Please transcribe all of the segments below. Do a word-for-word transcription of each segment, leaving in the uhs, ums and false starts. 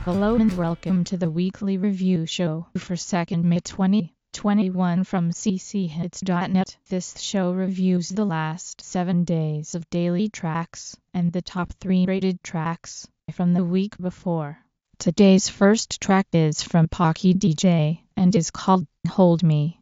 Hello and welcome to the weekly review show for second May twenty twenty-one from c c hits dot net. This show reviews the last seven days of daily tracks and the top three rated tracks from the week before. Today's first track is from Pocky D J and is called Hold Me.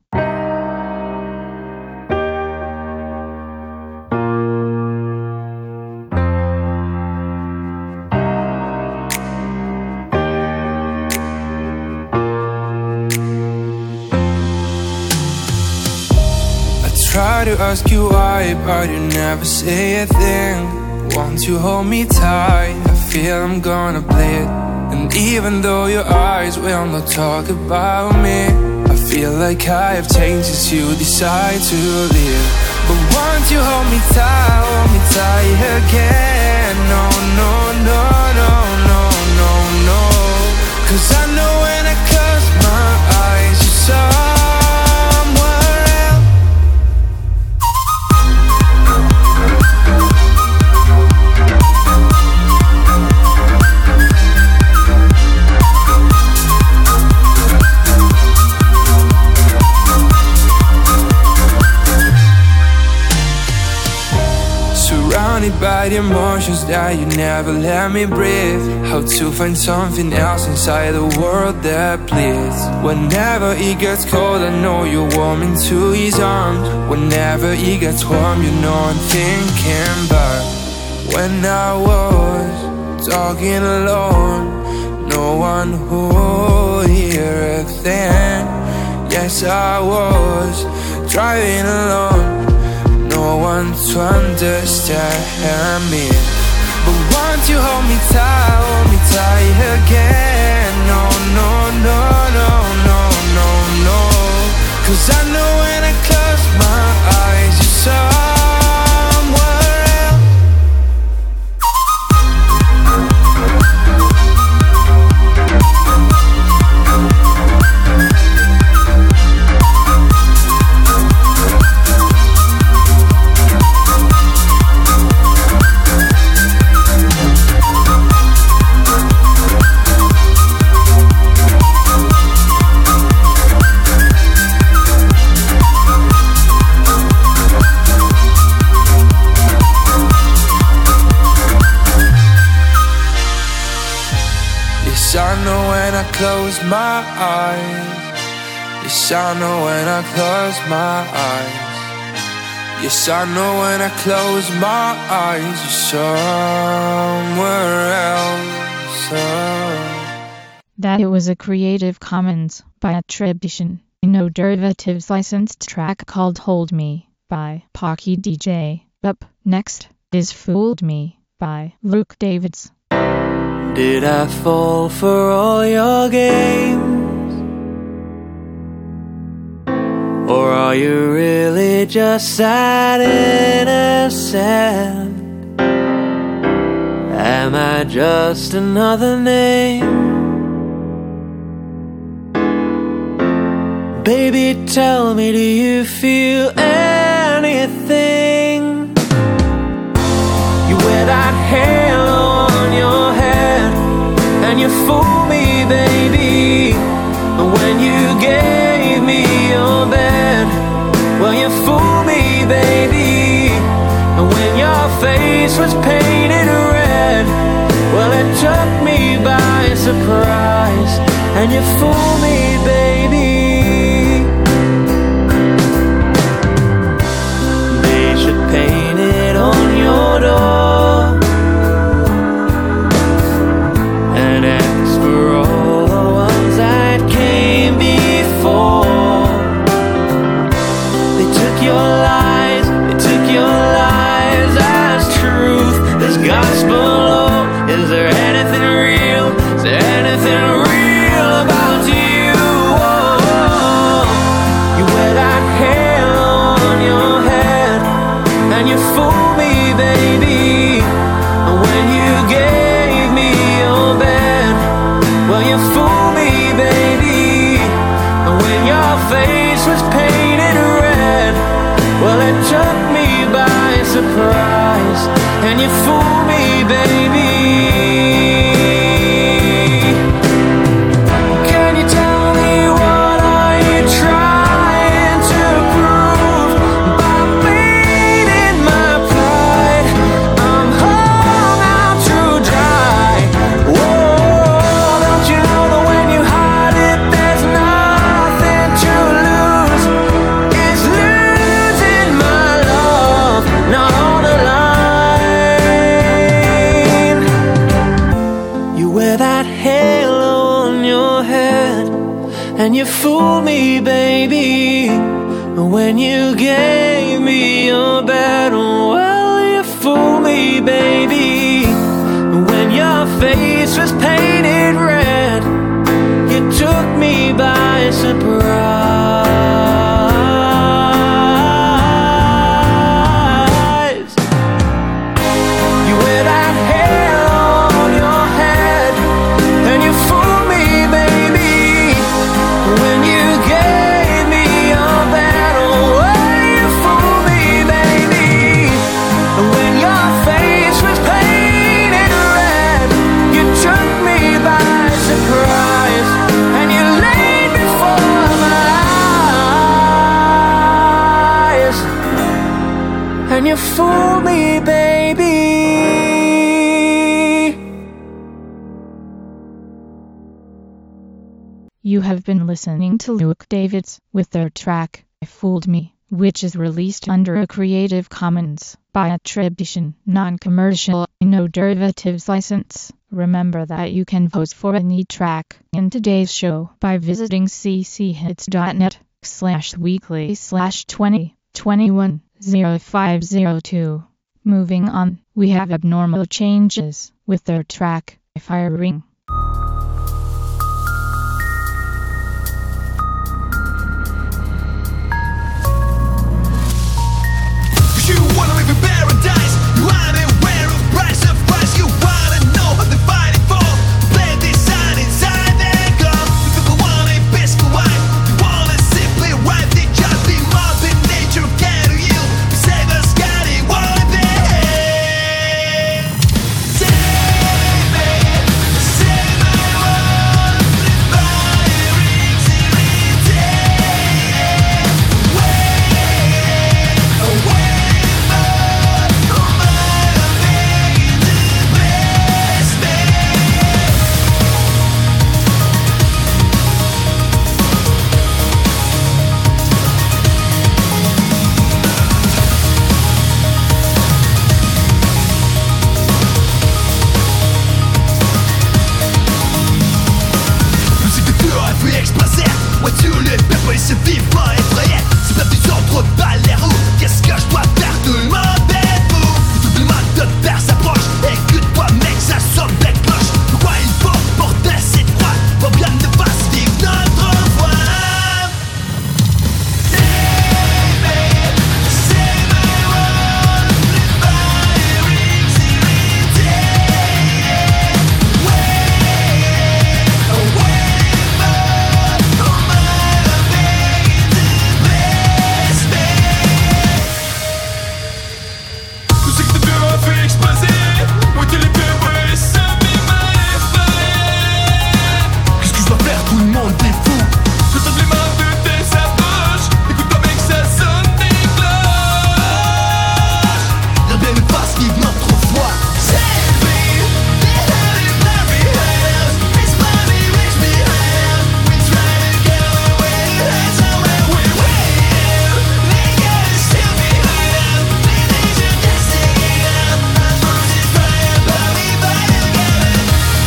Try to ask you why, but you never say a thing. Won't you hold me tight? I feel I'm gonna bleed. And even though your eyes will not talk about me, I feel like I have changed since you decide to leave. But won't you hold me tight, hold me tight again? No, no, no, no, no, no, no. Cause I know when I close my eyes, you're so by the emotions that you never let me breathe. How to find something else inside the world that bleeds. Whenever it gets cold, I know you're warm into his arms. Whenever it gets warm, you know I'm thinking back when I was talking alone. No one would hear a thing. Yes, I was driving alone. No one to understand me. But won't you hold me tight, hold me tight again? No, no, no, no, no, no, no. Cause I know when I close my eyes, you're somewhere close my eyes. Yes, I know when I close my eyes. Yes, I know when I close my eyes, you're somewhere else. Oh. That it was a Creative Commons by attribution, no derivatives licensed track called Hold Me by Pocky D J. Up next is Fooled Me by Luke Davids. Did I fall for all your games? Or are you really just sad innocent? Am I just another name? Baby, tell me, do you feel anything? You wear that halo on your head and you fooled me, baby. When you gave me your bed, well, you fooled me, baby. And when your face was painted red, well, it took me by surprise. And you fooled me, baby. They should paint it on your door. And you fool me, baby. and you fooled me, baby. When you gave me your bed, well, you fooled me, baby. When your face was painted red, you took me by surprise. You wear that hair on your head, and you fooled me, baby. When you gave me your bed, oh, well, you fooled me, baby. When your face was painted red, you took me by surprise, and you laid before my eyes, and you fooled me, baby. You have been listening to Luke Davids with their track, Fooled Me, which is released under a Creative Commons by attribution, non-commercial, no derivatives license. Remember that you can vote for any track in today's show by visiting cchits.net slash weekly slash 20 21 0502. Moving on, we have Abnormal Changes with their track, Fire Ring. You wanna live in paradise, you aren't aware of price of price. You wanna know what they're fighting for. Play this sign inside their gun. You people want a peaceful life, you wanna simply ride. They just be more than nature can to you. Save us, got it, one day. Save me, save my world. The fire rings in its head. Wait, away. Voiture, le peuple se vivement effrayé. C'est pas des ordres, pas les roues. Qu'est-ce que je dois faire? Tout le monde est fou. Tout le monde de père s'approche. Écoute-toi, mec, ça sonne les cloches. Pourquoi il faut porter cette voix? Pour bien ne pas vivre notre voix. Save me, save my world. The fire rings in its head. Wait, away. Tout le monde est fou. Je donne les mains de tes saboches. Écoute-toi mec, ça sonne des cloches. Viens bien nous fasse vivre notre foi. Save me, they had it right behind us. It's money rich behind us. We try to get away, that's how we will. They got us still behind us. They need you destiny up. I'm losing fire, but we fight together.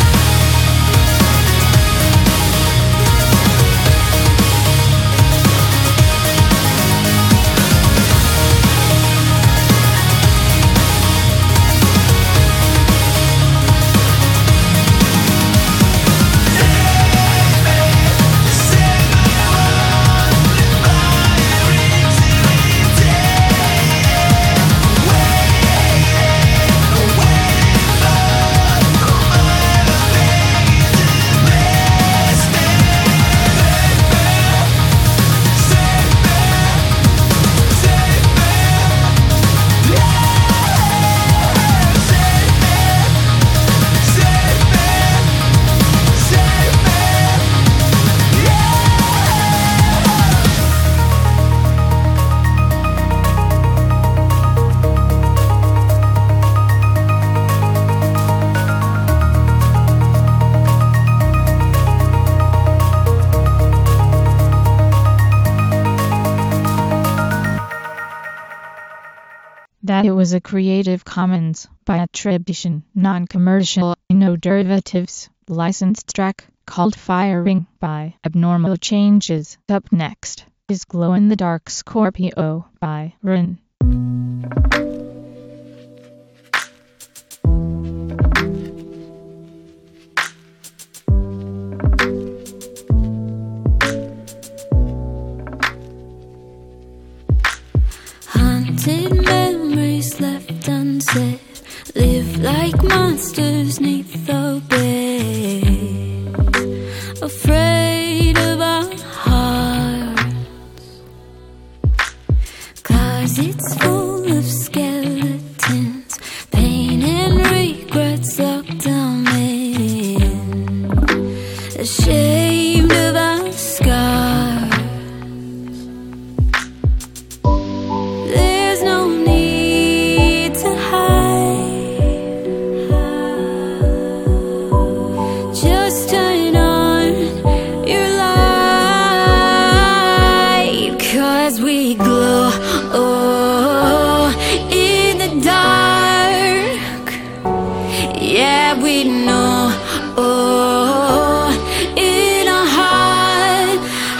That it was a Creative Commons by attribution, non-commercial, no derivatives, licensed track. called Firing by Abnormal Changes. Up next is Glow in the Dark Scorpio by Rin. Haunted memories left unsaid, live like monsters neath the bed, afraid of our hearts, 'cause it's full of skeletons, pain and regrets locked down in, ashamed of our scars. There's no need to hide, just turn on your light, 'cause we glow oh, in the dark. Yeah, we know oh, in our heart,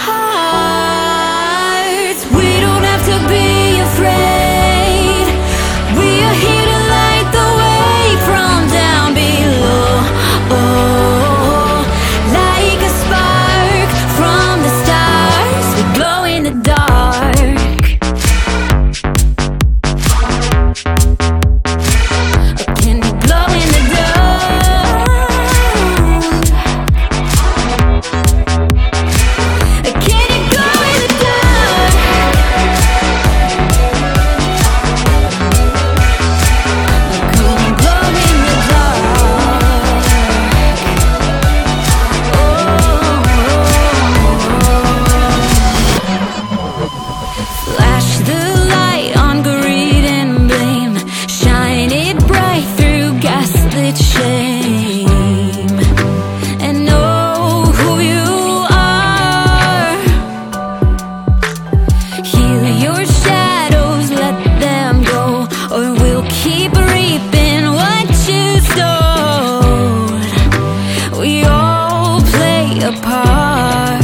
hearts. We don't have to be afraid. We are here to light the way from down below. Oh, like a spark from the stars, we glow in the dark. Can you glow in the dark? Can you glow in the dark? Can you glow in the dark? Flash the light on greed and blame, shine it bright through gaslit shame, and know who you are. Heal your shadows, let them go, or we'll keep reaping what you sowed. We all play a part.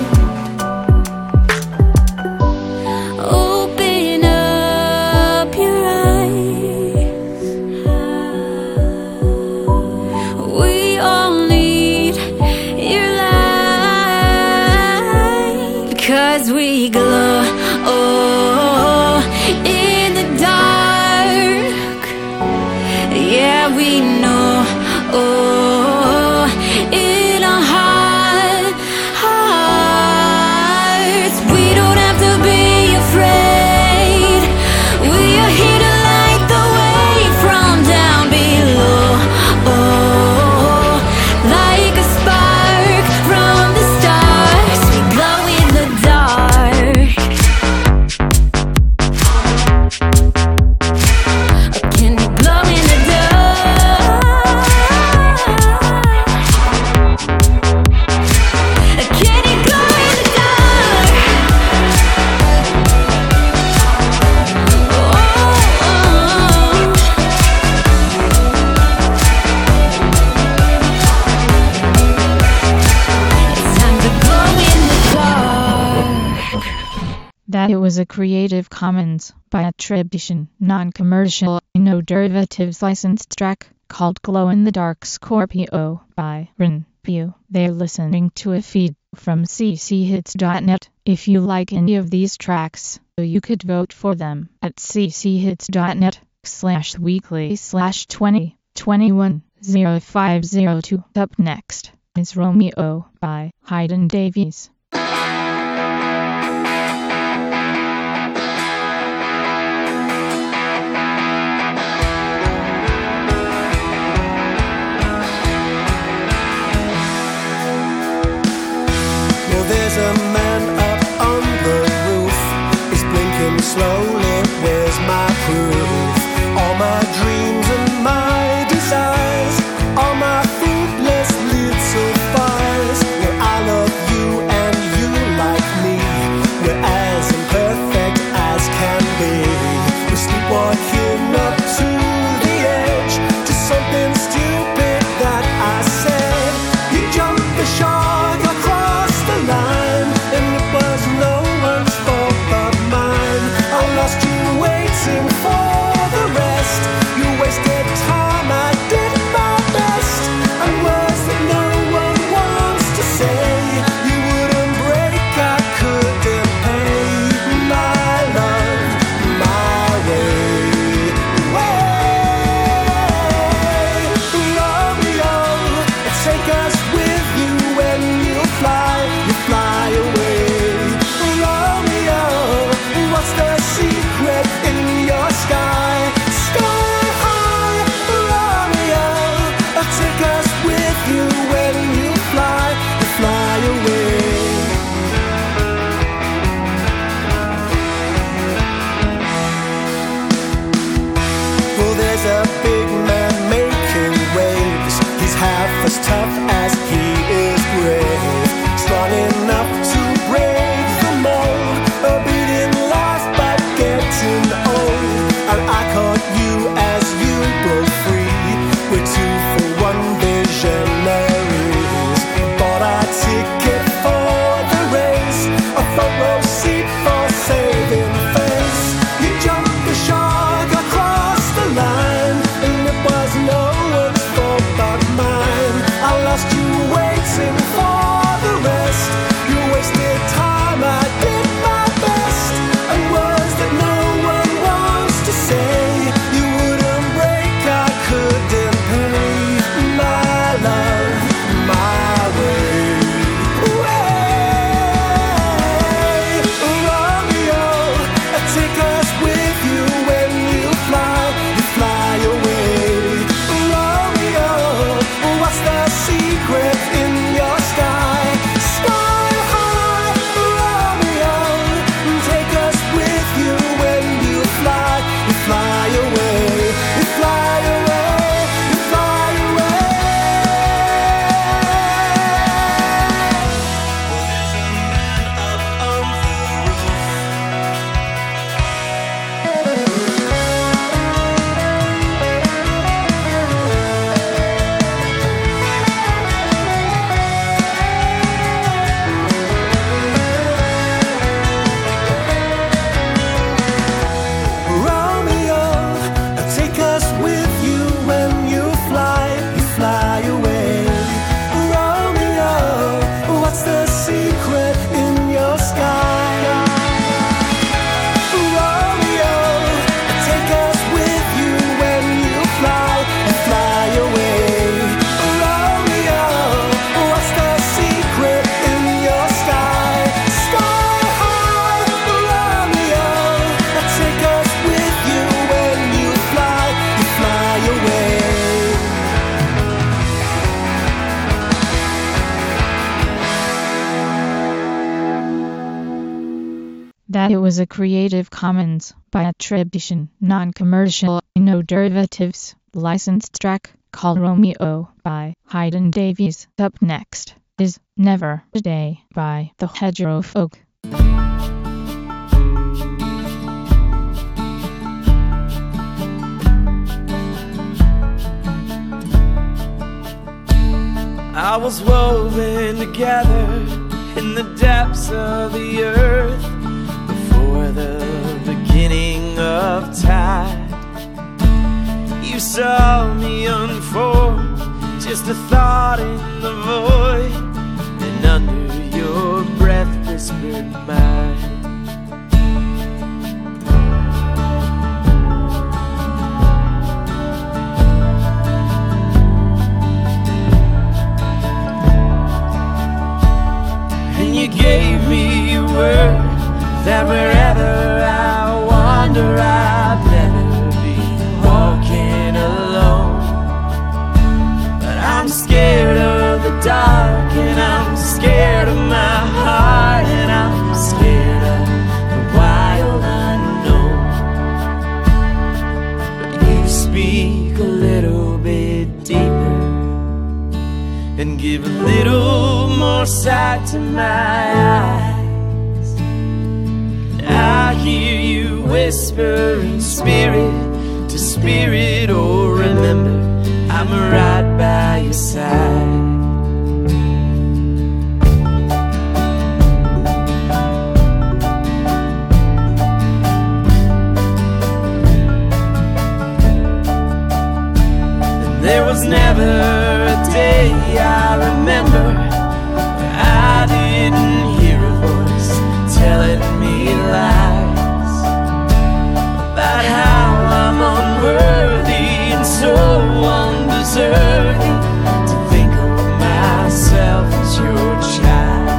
Open up your eyes. We all need your light, 'cause we glow oh, in the dark. Yeah, we know oh, in our heart, hearts. We don't have to be afraid. We are here to light the way from down below. Oh, like a spark from the stars, we glow in the dark. Can you glow in the dark? Can you glow in the dark? Oh, it's time to glow in the dark. That it was a Creative Commons by attribution, non-commercial, no derivatives licensed track called Glow in the Dark Scorpio by Rin. You, they're listening to a feed from c c hits dot net. If you like any of these tracks, you could vote for them at c c hits dot net slash weekly slash twenty twenty-one oh five oh two. Up next is Romeo by Hayden Davies. Well, there's a man up on the roof. He's blinking slowly. Where's my proof? All my dreams and my desires, all my fruitless little fires. Well, I love you and as tough as he is brave, strong enough to brave the mold, a beating life but getting old. And I caught you as you broke free. We're two for one visionaries. Bought a ticket for the race, a front row seat for saving face. You jumped the shark across the line, and it was no one's fault but mine. I lost you waiting for the rest. You wasted time, I did my best. And words that no one wants to say, you wouldn't break, I couldn't pay. My love, my way. Way. Romeo, take us with you when you fly, you fly away. Romeo, what's the secret in your sky? Sky high, Romeo, take us with you when you fly, you fly away, you fly away, you fly away. There's a man up on the roof. Romeo, take us with you when you fly, you fly away. Romeo, what's the secret in your sky? Romeo, take us with you when you fly, you fly away. Romeo, what's the secret in your sky? Sky high, Romeo, take us with you when you fly, you fly away. That it was a Creative Commons by attribution, non-commercial, no derivatives, licensed track called Romeo by Hayden Davies. Up next is Never a Day by the Hedgerow Folk. I was woven together in the depths of the earth before the beginning of time. You saw me unfold, just a thought in the void, and under your breath whispered mine. And you gave me a word that wherever I wander, I'd never be walking alone. But I'm scared of the dark, and I'm scared of my heart, and I'm scared of the wild unknown. But you speak a little bit deeper and give a little more sight to my eyes. I hear you whisper in spirit to spirit, oh remember, I'm right by your side. And there was never a day I remember where I didn't hear a voice telling me lies about how I'm unworthy and so undeserving to think of myself as your child.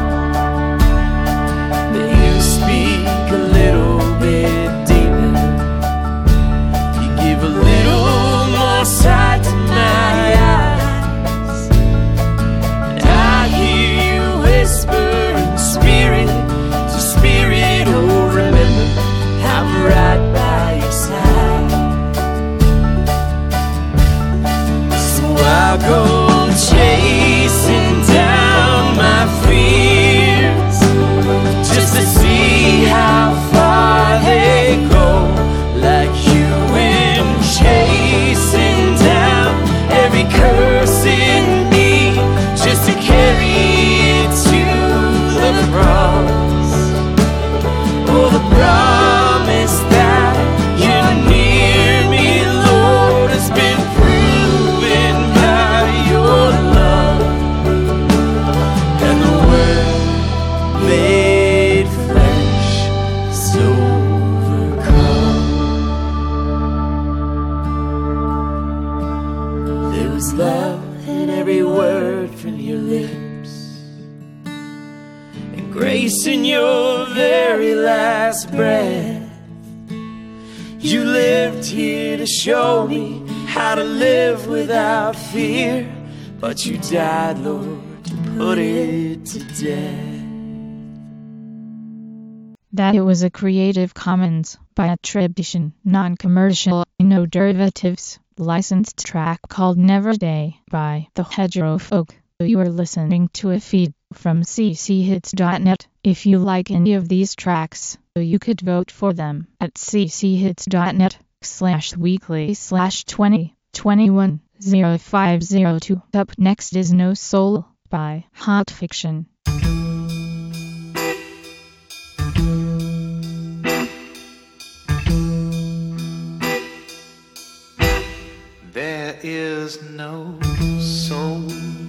But you speak a little bit deeper, you give a little more sight to my eyes, and I hear you whisper in spirit to spirit, oh remember, I'm right by your side. So I'll go chase every word from your lips, and grace in your very last breath. You lived here to show me how to live without fear, but you died, Lord, to put it to death. That it was a Creative Commons by attribution, non-commercial, no derivatives, licensed track called Never Day by The Hedgerow Folk. You are listening to a feed from c c hits dot net. If you like any of these tracks, you could vote for them at c c hits dot net slash weekly slash twenty twenty-one oh five oh two. Up next is No Soul by Hot Fiction. There is no soul.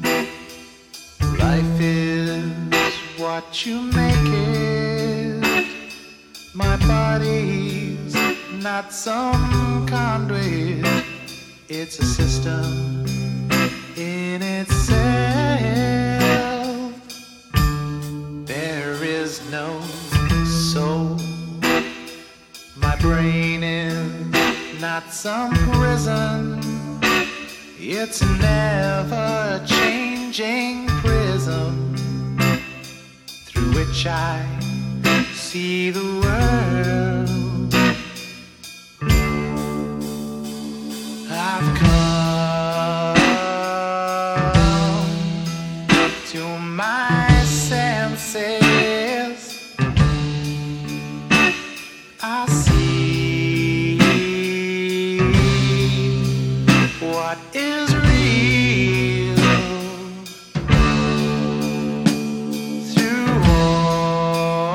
Life is what you make it. My body's not some conduit. It's a system in itself. There is no soul. My brain is not some prison. It's a never-changing prism through which I see the world. I've come to my senses. I see what is real through all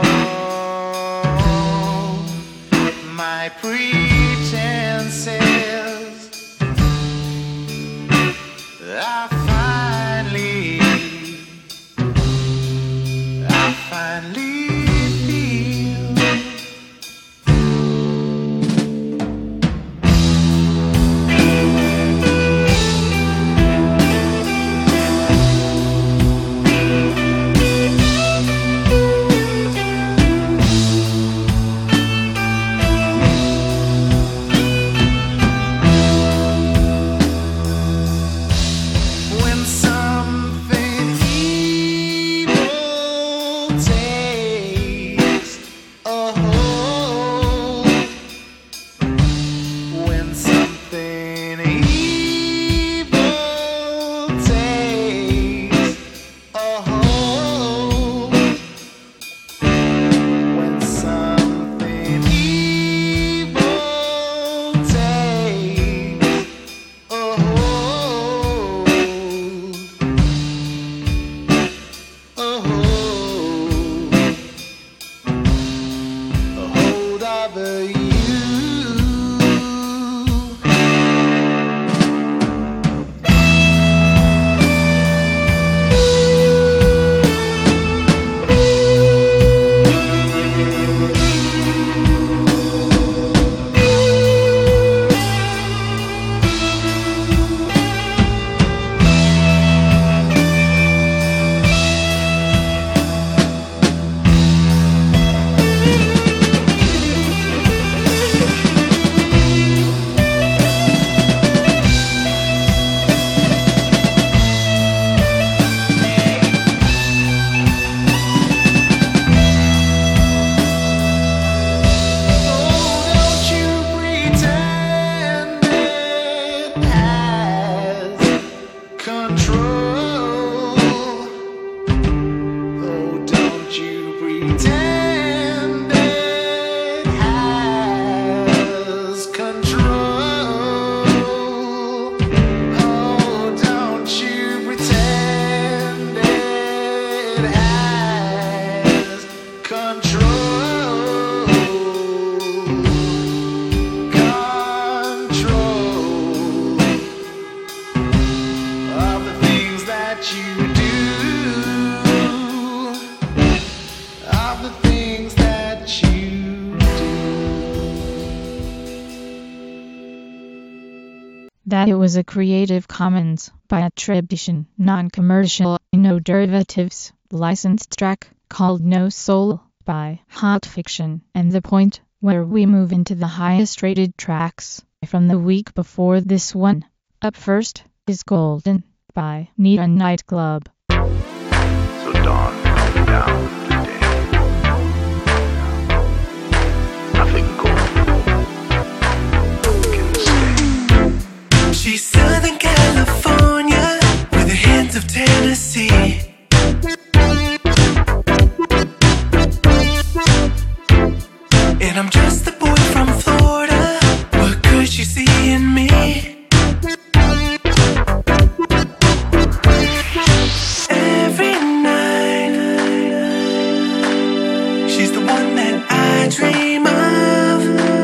my pretenses. I finally, I finally feel when something evil takes a hold. When something evil takes a hold. When something evil takes a hold. A hold. A hold of you. that it was a Creative Commons by attribution, non-commercial, no derivatives, licensed track called No Soul by Hot Fiction. And the point where we move into the highest rated tracks from the week before this one. Up first is Golden by Nita Nightclub. So dawn comes down today. Nothing golden can stay. She's Southern California with a hint of Tennessee. And I'm just a boy from Florida. What could she see in me? Every night, she's the one that I dream of.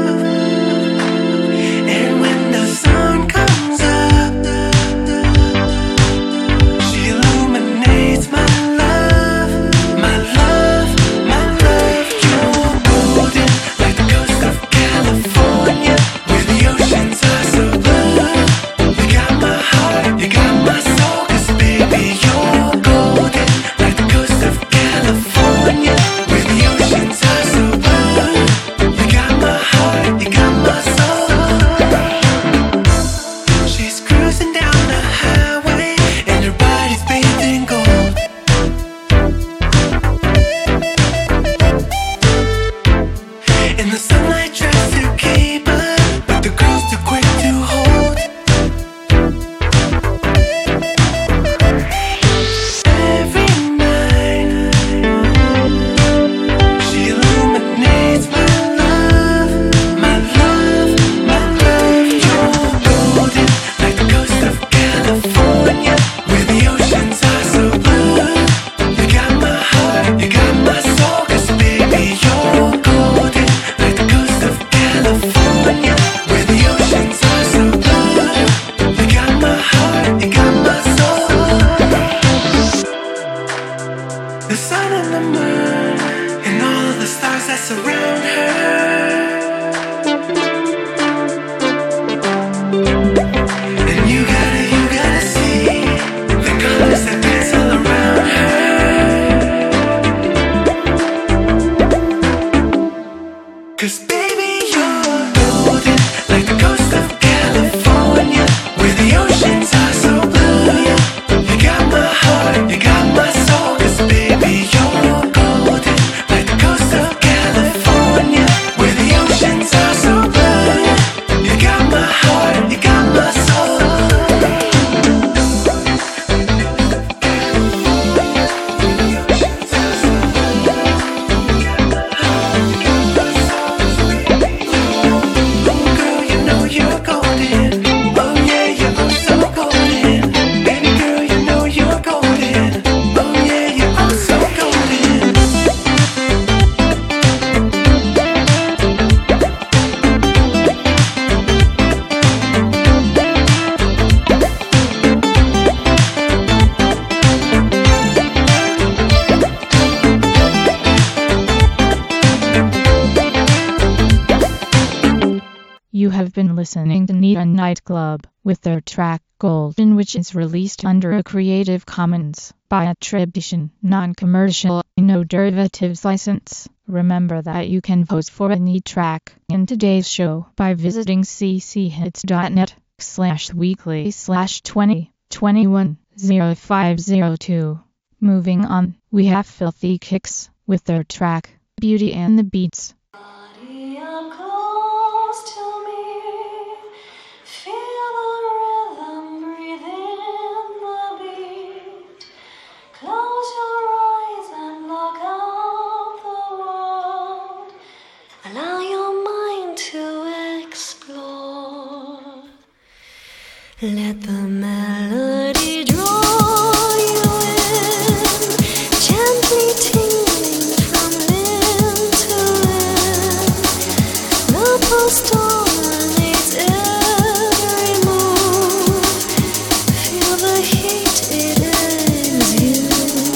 And when the sun comes up, she illuminates my love, my love, my love. You're golden like the coast of California, where the oceans are so blue. You got my heart, you got my soul, 'cause baby you're golden like the coast of California, where the oceans are so blue. You got my heart, you got my soul. She's cruising down the highway and her body's bathed in gold. And the sunlight tries to keep her, but the girl's too quick to hold. Every night, she illuminates my love, my love, my love. You're golden like the coast of California, where the oceans are so blue. You got my heart, you got my soul, 'cause baby you're golden like the coast of California, where the oceans are so blue. You got my heart, you got my soul. The sun and the moon and all of the stars that surround her. And you gotta, you gotta see the colors that dance all around her. 'Cause baby you're golden like the coast of California, where the oceans are so blue. You got my heart, you got my soul, 'cause baby you're golden like the coast of California, where the oceans are so blue. You got my heart, you got my soul. Girl, you know you're golden. Oh yeah, you're oh so golden. Baby girl, you know you're golden. Oh yeah, you're oh so golden. You have been listening to Nita Nightclub with their track Golden, which is released under a Creative Commons by attribution, non-commercial, no derivatives license. Remember that you can vote for any track in today's show by visiting cchits.net slash weekly slash 20 21 0502. Moving on, we have Filthy Kicks with their track Beauty and the Beats. Body up close to me, feel the rhythm, breathe in the beat. Close your eyes and block out the world. Allow your mind to explore. Let the melody draw you in, gently tingling from limb to limb. The pulse dominates every move. Feel the heat, it exudes.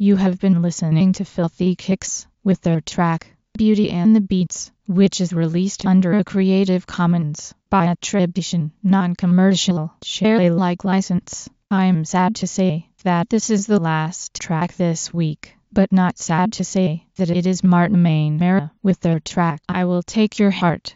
You have been listening to Filthy Kicks with their track, Beauty and the Beats, which is released under a Creative Commons by attribution, non-commercial, share Alike license. I'm sad to say that this is the last track this week, but not sad to say that it is Martin Mainera with their track, I Will Take Your Heart.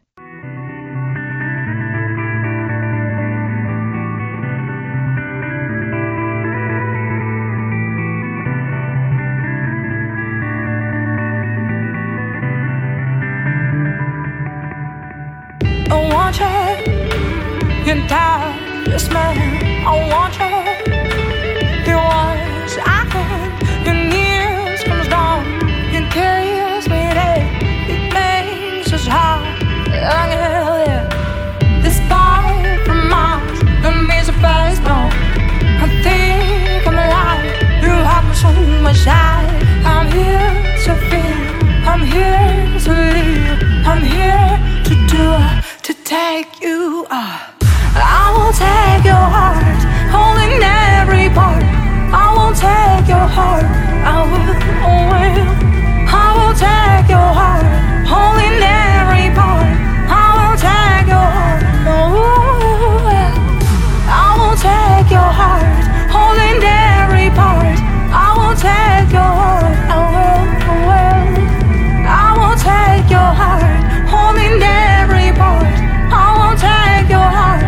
I want you, you're tired, you're smelling. I want you, your words I can, your news comes down, you carries me there, it makes us high, I can live. This far from Mars, the means of face, no, I think I'm alive, you have me so much high. I'm here to feel, I'm here to live, I'm here to do, to take you up. I will take your heart, holding every part. I will take your heart, I will, I will. I will take your heart, holding every part. I will take your heart, oh, yeah. I will take your heart, holding every part. I will take your heart, I will, I will. I will take your heart, holding every part. I will take your heart.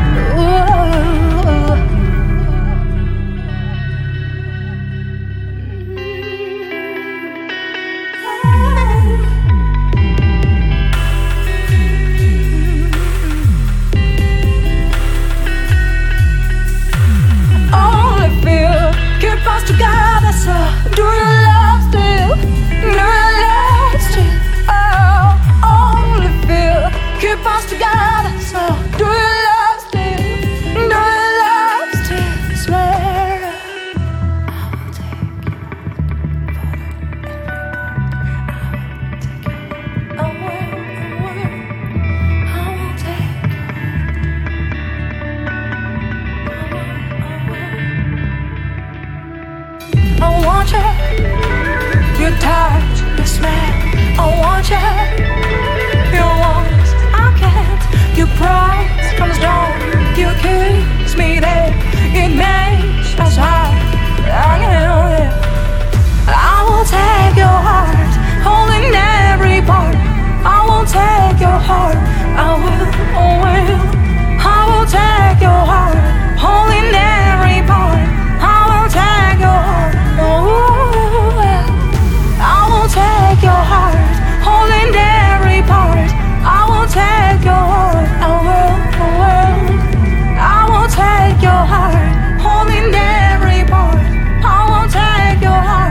Only feel keep us together, so do you love still? Do you love still? Oh, only feel keep us together, so do you love still? Do you love still? Swear I will take you. I will, I will. I will take you. I want you, your touch, your smell. I want you, your words I can't. Your price comes down, you kiss me there. It makes us high, I can live. I will take your heart, holding every part. I will take your heart, I will, I will. I will take your heart, holding every part. I will take your heart, oh, yeah. I will take your heart, holding every part. I will take your heart, I will, I will. I will take your heart, holding every part. I will take your heart,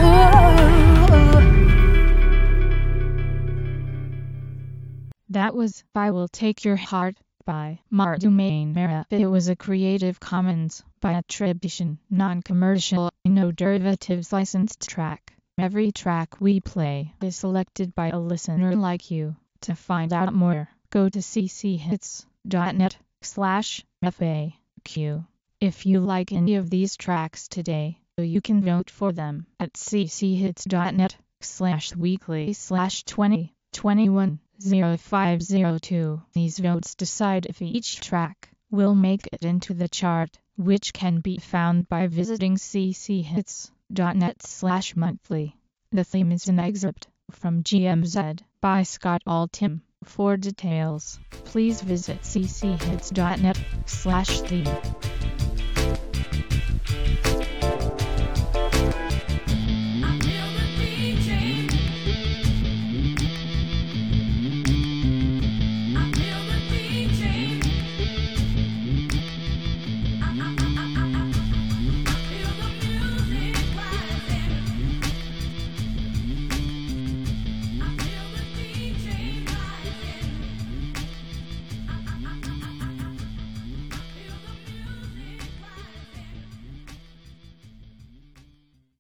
ooh. That was I Will Take Your Heart by Martin Mainera. It was a Creative Commons by attribution, non-commercial, no derivatives licensed track. Every track we play is selected by a listener like you. To find out more, go to cchits.net slash FAQ. If you like any of these tracks today, you can vote for them at cchits.net slash weekly slash 20 21 0502. These votes decide if each track will make it into the chart, which can be found by visiting cchits.net slash monthly. The theme is an excerpt from G M Z by Scott Altham. For details, please visit cchits.net slash theme.